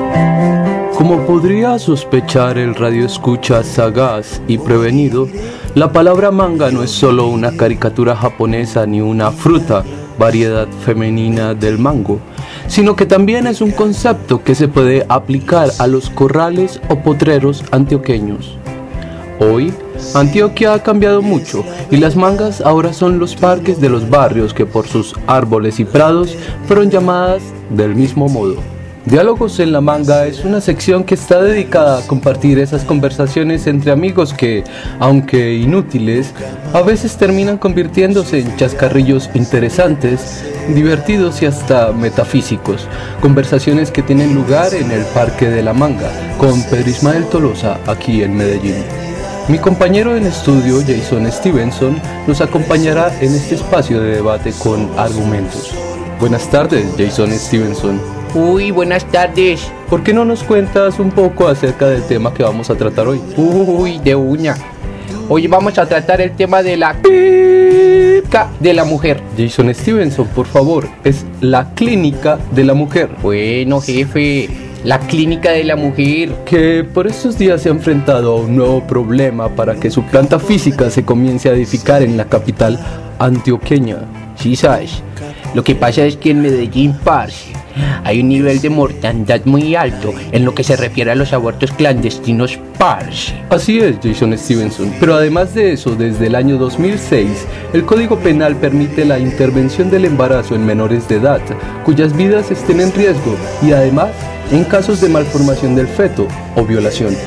Como podría sospechar el radioescucha sagaz y prevenido, La palabra manga no es solo una caricatura japonesa ni una fruta, variedad femenina del mango, sino que también es un concepto que se puede aplicar a los corrales o potreros antioqueños. Hoy, Antioquia ha cambiado mucho y las mangas ahora son los parques de los barrios que por sus árboles y prados fueron llamadas del mismo modo. Diálogos en la Manga es una sección que está dedicada a compartir esas conversaciones entre amigos que, aunque inútiles, a veces terminan convirtiéndose en chascarrillos interesantes, divertidos y hasta metafísicos. Conversaciones que tienen lugar en el Parque de la Manga, con Pedro Ismael Tolosa, aquí en Medellín. Mi compañero en estudio, Jason Stevenson, nos acompañará en este espacio de debate con argumentos. Buenas tardes, Jason Stevenson. Uy, buenas tardes. ¿Por qué no nos cuentas un poco acerca del tema que vamos a tratar hoy? Uy, de uña. Hoy vamos a tratar el tema de la clínica de la mujer. Jason Stevenson, por favor, es la clínica de la mujer. Bueno, jefe, la clínica de la mujer. Que por estos días se ha enfrentado a un nuevo problema para que su planta física se comience a edificar en la capital antioqueña. Sí, sabes. Lo que pasa es que en Medellín, parce, hay un nivel de mortandad muy alto en lo que se refiere a los abortos clandestinos, parce. Así es, Jason Stevenson. Pero además de eso, desde el año dos mil seis, el Código Penal permite la intervención del embarazo en menores de edad, cuyas vidas estén en riesgo, y además, en casos de malformación del feto o violación.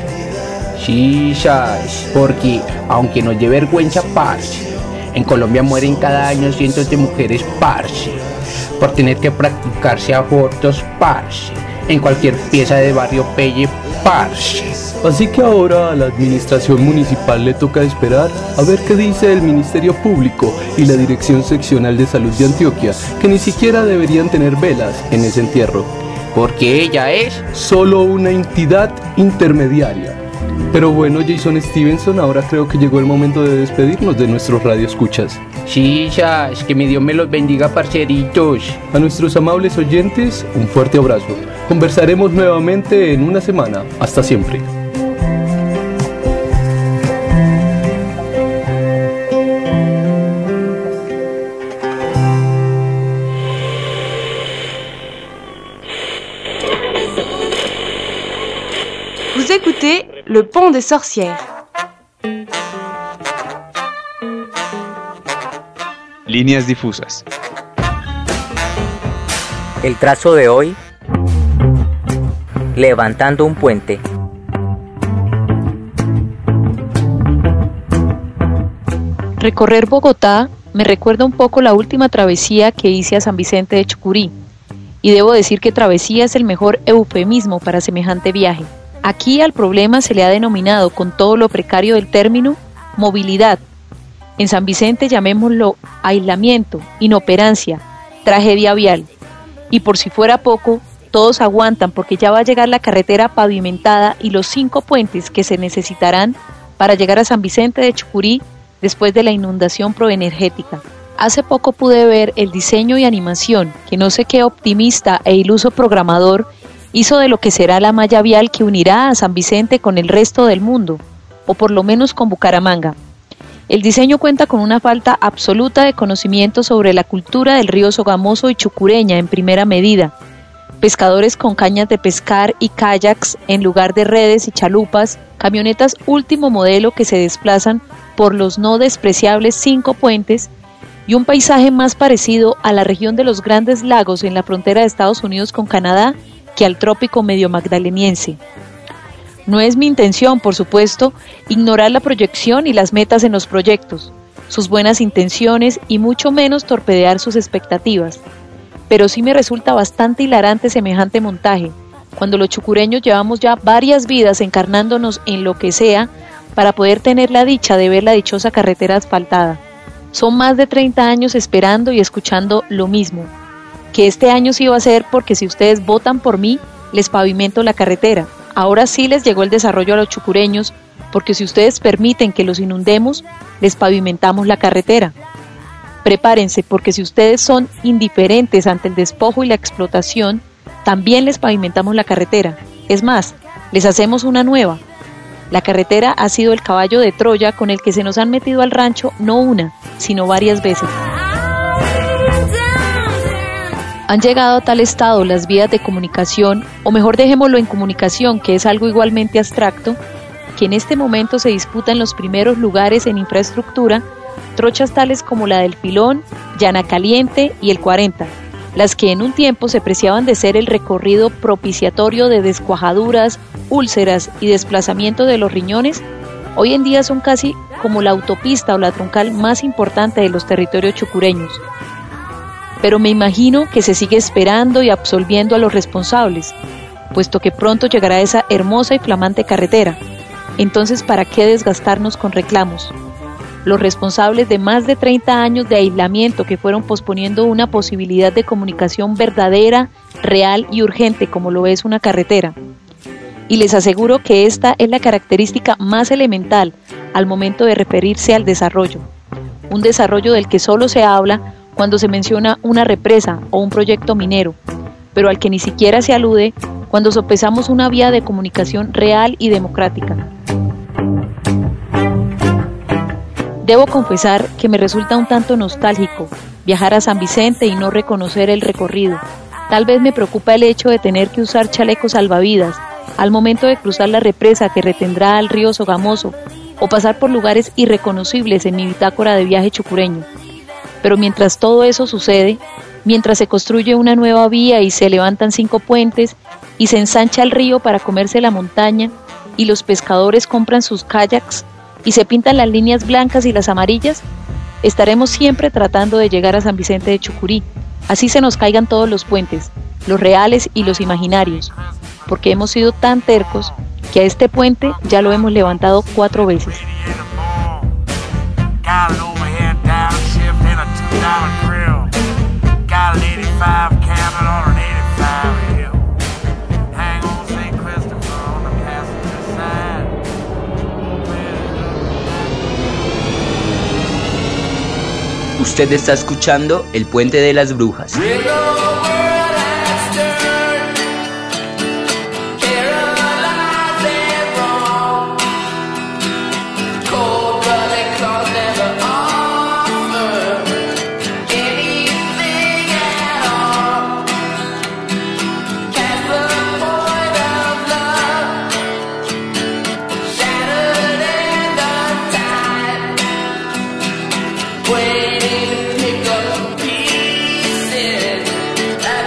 Sí, sabes, porque aunque nos dé vergüenza, parce, en Colombia mueren cada año cientos de mujeres, parce, por tener que practicarse abortos, parce, en cualquier pieza de barrio pelle, parce. Así que ahora a la administración municipal le toca esperar a ver qué dice el Ministerio Público y la Dirección Seccional de Salud de Antioquia, que ni siquiera deberían tener velas en ese entierro. Porque ella es solo una entidad intermediaria. Pero bueno, Jason Stevenson, ahora creo que llegó el momento de despedirnos de nuestros radioescuchas. Sí, ya, es que mi Dios me los bendiga, parceritos. A nuestros amables oyentes, un fuerte abrazo. Conversaremos nuevamente en una semana. Hasta siempre. Vous écoutez Le Pont des Sorcières. Líneas difusas. El trazo de hoy: levantando un puente. Recorrer Bogotá me recuerda un poco la última travesía que hice a San Vicente de Chucurí, y debo decir que travesía es el mejor eufemismo para semejante viaje. Aquí al problema se le ha denominado, con todo lo precario del término, movilidad. En San Vicente llamémoslo aislamiento, inoperancia, tragedia vial. Y por si fuera poco, todos aguantan porque ya va a llegar la carretera pavimentada y los cinco puentes que se necesitarán para llegar a San Vicente de Chucurí después de la inundación proenergética. Hace poco pude ver el diseño y animación que no sé qué optimista e iluso programador hizo de lo que será la malla vial que unirá a San Vicente con el resto del mundo, o por lo menos con Bucaramanga. El diseño cuenta con una falta absoluta de conocimiento sobre la cultura del río Sogamoso y chucureña en primera medida. Pescadores con cañas de pescar y kayaks en lugar de redes y chalupas, camionetas último modelo que se desplazan por los no despreciables cinco puentes, y un paisaje más parecido a la región de los Grandes Lagos en la frontera de Estados Unidos con Canadá que al trópico medio magdaleniense. No es mi intención, por supuesto, ignorar la proyección y las metas en los proyectos, sus buenas intenciones y mucho menos torpedear sus expectativas. Pero sí me resulta bastante hilarante semejante montaje, cuando los chucureños llevamos ya varias vidas encarnándonos en lo que sea para poder tener la dicha de ver la dichosa carretera asfaltada. Son más de treinta años esperando y escuchando lo mismo, que este año sí va a ser porque si ustedes votan por mí, les pavimento la carretera. Ahora sí les llegó el desarrollo a los chucureños, porque si ustedes permiten que los inundemos, les pavimentamos la carretera. Prepárense, porque si ustedes son indiferentes ante el despojo y la explotación, también les pavimentamos la carretera. Es más, les hacemos una nueva. La carretera ha sido el caballo de Troya con el que se nos han metido al rancho no una, sino varias veces. Han llegado a tal estado las vías de comunicación, o mejor dejémoslo en comunicación, que es algo igualmente abstracto, que en este momento se disputan los primeros lugares en infraestructura, trochas tales como la del Filón, Llana Caliente y el cuarenta, las que en un tiempo se preciaban de ser el recorrido propiciatorio de descuajaduras, úlceras y desplazamiento de los riñones, hoy en día son casi como la autopista o la troncal más importante de los territorios chucureños. Pero me imagino que se sigue esperando y absolviendo a los responsables, puesto que pronto llegará esa hermosa y flamante carretera. Entonces, ¿para qué desgastarnos con reclamos? Los responsables de más de treinta años de aislamiento que fueron posponiendo una posibilidad de comunicación verdadera, real y urgente como lo es una carretera. Y les aseguro que esta es la característica más elemental al momento de referirse al desarrollo. Un desarrollo del que solo se habla cuando se menciona una represa o un proyecto minero, pero al que ni siquiera se alude cuando sopesamos una vía de comunicación real y democrática. Debo confesar que me resulta un tanto nostálgico viajar a San Vicente y no reconocer el recorrido. Tal vez me preocupa el hecho de tener que usar chalecos salvavidas al momento de cruzar la represa que retendrá al río Sogamoso o pasar por lugares irreconocibles en mi bitácora de viaje chucureño. Pero mientras todo eso sucede, mientras se construye una nueva vía y se levantan cinco puentes y se ensancha el río para comerse la montaña y los pescadores compran sus kayaks y se pintan las líneas blancas y las amarillas, estaremos siempre tratando de llegar a San Vicente de Chucurí, así se nos caigan todos los puentes, los reales y los imaginarios, porque hemos sido tan tercos que a este puente ya lo hemos levantado cuatro veces. Usted está escuchando El Puente de las Brujas. Waiting to pick up the pieces.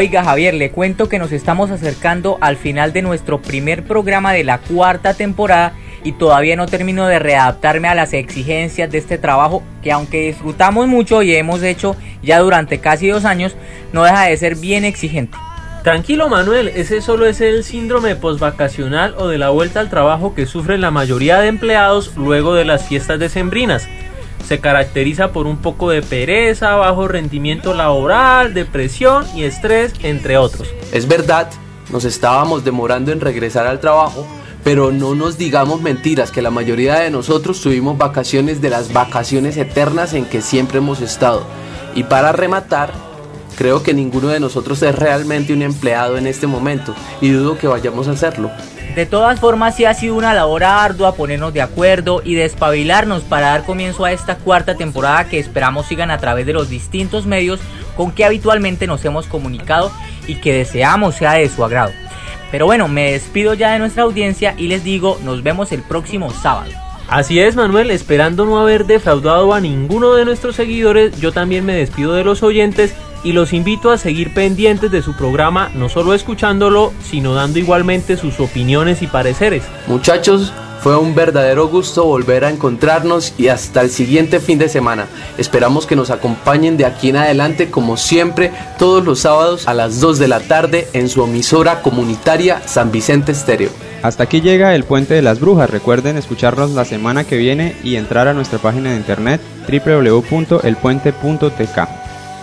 Oiga, Javier, le cuento que nos estamos acercando al final de nuestro primer programa de la cuarta temporada y todavía no termino de readaptarme a las exigencias de este trabajo que, aunque disfrutamos mucho y hemos hecho ya durante casi dos años, no deja de ser bien exigente. Tranquilo, Manuel, ese solo es el síndrome postvacacional o de la vuelta al trabajo que sufren la mayoría de empleados luego de las fiestas decembrinas. Se caracteriza por un poco de pereza, bajo rendimiento laboral, depresión y estrés, entre otros. Es verdad, nos estábamos demorando en regresar al trabajo, pero no nos digamos mentiras, que la mayoría de nosotros tuvimos vacaciones de las vacaciones eternas en que siempre hemos estado. Y para rematar, creo que ninguno de nosotros es realmente un empleado en este momento y dudo que vayamos a hacerlo. De todas formas, sí ha sido una labor ardua ponernos de acuerdo y despabilarnos para dar comienzo a esta cuarta temporada que esperamos sigan a través de los distintos medios con que habitualmente nos hemos comunicado y que deseamos sea de su agrado. Pero bueno, me despido ya de nuestra audiencia y les digo, nos vemos el próximo sábado. Así es, Manuel, esperando no haber defraudado a ninguno de nuestros seguidores, yo también me despido de los oyentes y los invito a seguir pendientes de su programa, no solo escuchándolo, sino dando igualmente sus opiniones y pareceres. Muchachos, fue un verdadero gusto volver a encontrarnos y hasta el siguiente fin de semana. Esperamos que nos acompañen de aquí en adelante, como siempre, todos los sábados a las dos de la tarde en su emisora comunitaria San Vicente Estéreo. Hasta aquí llega El Puente de las Brujas. Recuerden escucharnos la semana que viene y entrar a nuestra página de internet doble u doble u doble u punto el puente punto t k.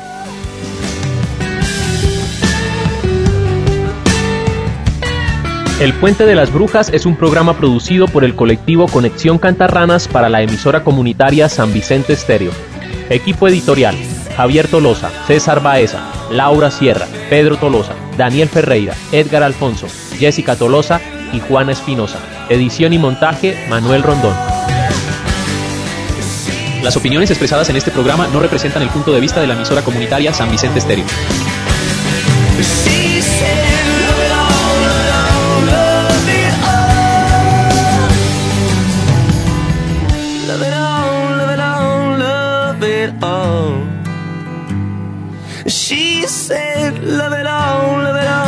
El Puente de las Brujas es un programa producido por el colectivo Conexión Cantarranas para la emisora comunitaria San Vicente Estéreo. Equipo editorial: Javier Tolosa, César Baeza, Laura Sierra, Pedro Tolosa, Daniel Ferreira, Edgar Alfonso, Jessica Tolosa y Juana Espinosa. Edición y montaje: Manuel Rondón. Las opiniones expresadas en este programa no representan el punto de vista de la emisora comunitaria San Vicente Estéreo. She said, love it all, love it all.